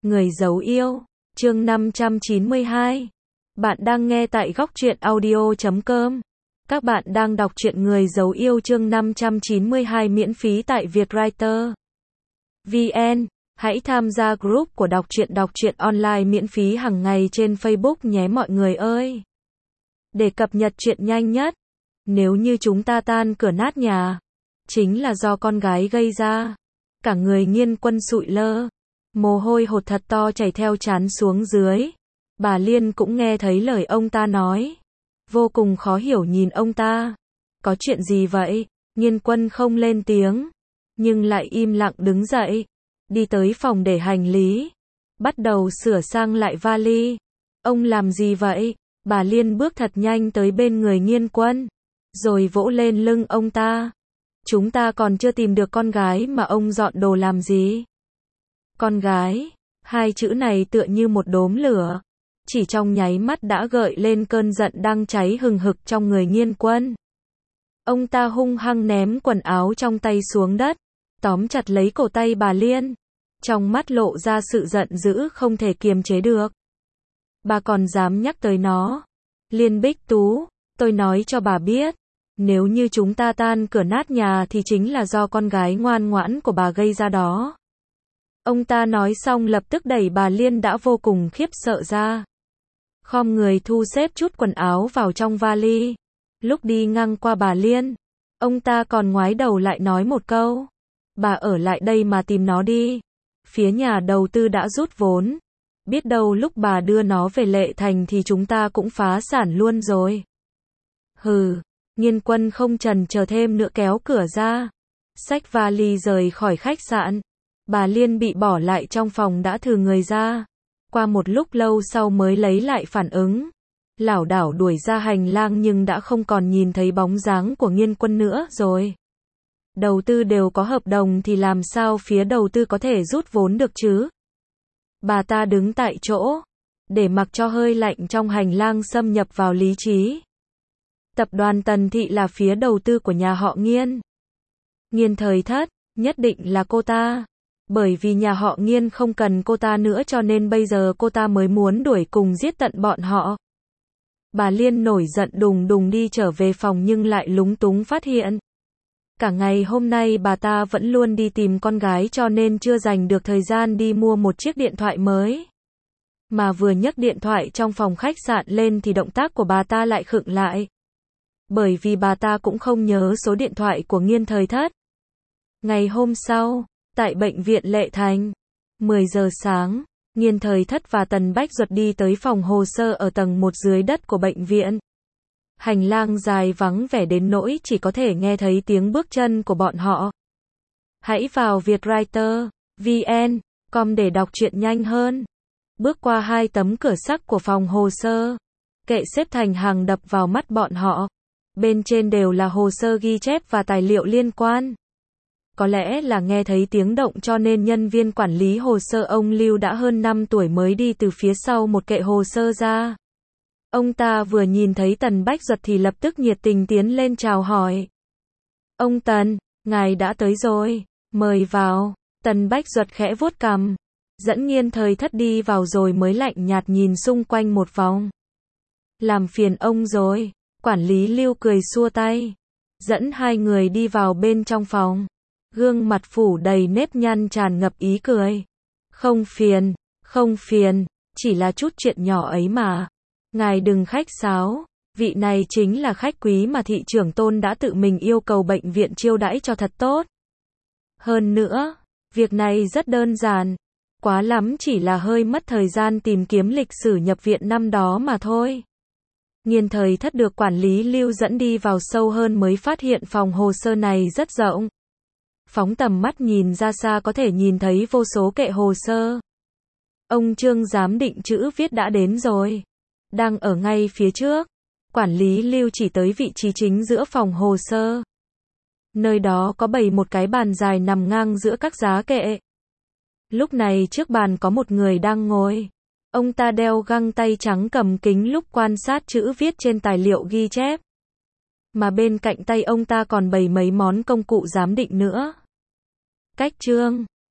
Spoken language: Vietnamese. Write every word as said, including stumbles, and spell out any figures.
Người giấu yêu, chương năm trăm chín mươi hai. Bạn đang nghe tại góc truyện audio chấm com. Các bạn đang đọc truyện Người giấu yêu chương năm trăm chín mươi hai miễn phí tại Vietwriter vê en. Hãy tham gia group của đọc truyện đọc truyện online miễn phí hàng ngày trên Facebook nhé mọi người ơi. Để cập nhật chuyện nhanh nhất. Nếu như chúng ta tan cửa nát nhà, chính là do con gái gây ra. Cả người Nghiên Quân sụi lơ, mồ hôi hột thật to chảy theo trán xuống dưới. Bà Liên cũng nghe thấy lời ông ta nói, vô cùng khó hiểu nhìn ông ta. Có chuyện gì vậy? Nghiên Quân không lên tiếng, nhưng lại im lặng đứng dậy, đi tới phòng để hành lý, bắt đầu sửa sang lại vali. Ông làm gì vậy? Bà Liên bước thật nhanh tới bên người Nghiên Quân, rồi vỗ lên lưng ông ta. Chúng ta còn chưa tìm được con gái mà ông dọn đồ làm gì? Con gái, hai chữ này tựa như một đốm lửa, chỉ trong nháy mắt đã gợi lên cơn giận đang cháy hừng hực trong người Nghiên Quân. Ông ta hung hăng ném quần áo trong tay xuống đất, tóm chặt lấy cổ tay bà Liên, trong mắt lộ ra sự giận dữ không thể kiềm chế được. Bà còn dám nhắc tới nó? Liên Bích Tú, tôi nói cho bà biết, nếu như chúng ta tan cửa nát nhà thì chính là do con gái ngoan ngoãn của bà gây ra đó. Ông ta nói xong lập tức đẩy bà Liên đã vô cùng khiếp sợ ra. Khom người thu xếp chút quần áo vào trong vali. Lúc đi ngang qua bà Liên, ông ta còn ngoái đầu lại nói một câu. Bà ở lại đây mà tìm nó đi. Phía nhà đầu tư đã rút vốn. Biết đâu lúc bà đưa nó về Lệ Thành thì chúng ta cũng phá sản luôn rồi. Hừ, Nghiên Quân không chần chờ thêm nữa kéo cửa ra, xách vali rời khỏi khách sạn. Bà Liên bị bỏ lại trong phòng đã thừ người ra. Qua một lúc lâu sau mới lấy lại phản ứng, lảo đảo đuổi ra hành lang nhưng đã không còn nhìn thấy bóng dáng của Nghiên Quân nữa rồi. Đầu tư đều có hợp đồng thì làm sao phía đầu tư có thể rút vốn được chứ? Bà ta đứng tại chỗ, để mặc cho hơi lạnh trong hành lang xâm nhập vào lý trí. Tập đoàn Tần Thị là phía đầu tư của nhà họ Nghiên. Nghiên Thời Thất, nhất định là cô ta. Bởi vì nhà họ Nghiên không cần cô ta nữa cho nên bây giờ cô ta mới muốn đuổi cùng giết tận bọn họ. Bà Liên nổi giận đùng đùng đi trở về phòng nhưng lại lúng túng phát hiện. Cả ngày hôm nay bà ta vẫn luôn đi tìm con gái cho nên chưa dành được thời gian đi mua một chiếc điện thoại mới. Mà vừa nhấc điện thoại trong phòng khách sạn lên thì động tác của bà ta lại khựng lại. Bởi vì bà ta cũng không nhớ số điện thoại của Nghiên Thời Thất. Ngày hôm sau, tại bệnh viện Lệ Thành, mười giờ sáng, Nghiên Thời Thất và Tần Bách Duật đi tới phòng hồ sơ ở tầng một dưới đất của bệnh viện. Hành lang dài vắng vẻ đến nỗi chỉ có thể nghe thấy tiếng bước chân của bọn họ. Hãy vào Vietwriter vê en com để đọc truyện nhanh hơn. Bước qua hai tấm cửa sắt của phòng hồ sơ, kệ xếp thành hàng đập vào mắt bọn họ. Bên trên đều là hồ sơ ghi chép và tài liệu liên quan. Có lẽ là nghe thấy tiếng động cho nên nhân viên quản lý hồ sơ ông Lưu đã hơn năm tuổi mới đi từ phía sau một kệ hồ sơ ra. Ông ta vừa nhìn thấy Tần Bách Duật thì lập tức nhiệt tình tiến lên chào hỏi. Ông Tần, ngài đã tới rồi, mời vào. Tần Bách Duật khẽ vuốt cằm, dẫn Nghiên Thời Thất đi vào rồi mới lạnh nhạt nhìn xung quanh một vòng. Làm phiền ông rồi. Quản lý Lưu cười xua tay, dẫn hai người đi vào bên trong phòng. Gương mặt phủ đầy nếp nhăn tràn ngập ý cười. Không phiền, không phiền, chỉ là chút chuyện nhỏ ấy mà. Ngài đừng khách sáo, vị này chính là khách quý mà thị trưởng Tôn đã tự mình yêu cầu bệnh viện chiêu đãi cho thật tốt. Hơn nữa, việc này rất đơn giản, quá lắm chỉ là hơi mất thời gian tìm kiếm lịch sử nhập viện năm đó mà thôi. Nghiên Thời Thất được quản lý Lưu dẫn đi vào sâu hơn mới phát hiện phòng hồ sơ này rất rộng. Phóng tầm mắt nhìn ra xa có thể nhìn thấy vô số kệ hồ sơ. Ông Trương giám định chữ viết đã đến rồi. Đang ở ngay phía trước. Quản lý Lưu chỉ tới vị trí chính giữa phòng hồ sơ. Nơi đó có bày một cái bàn dài nằm ngang giữa các giá kệ. Lúc này trước bàn có một người đang ngồi. Ông ta đeo găng tay trắng cầm kính lúc quan sát chữ viết trên tài liệu ghi chép. Mà bên cạnh tay ông ta còn bày mấy món công cụ giám định nữa. Cách chương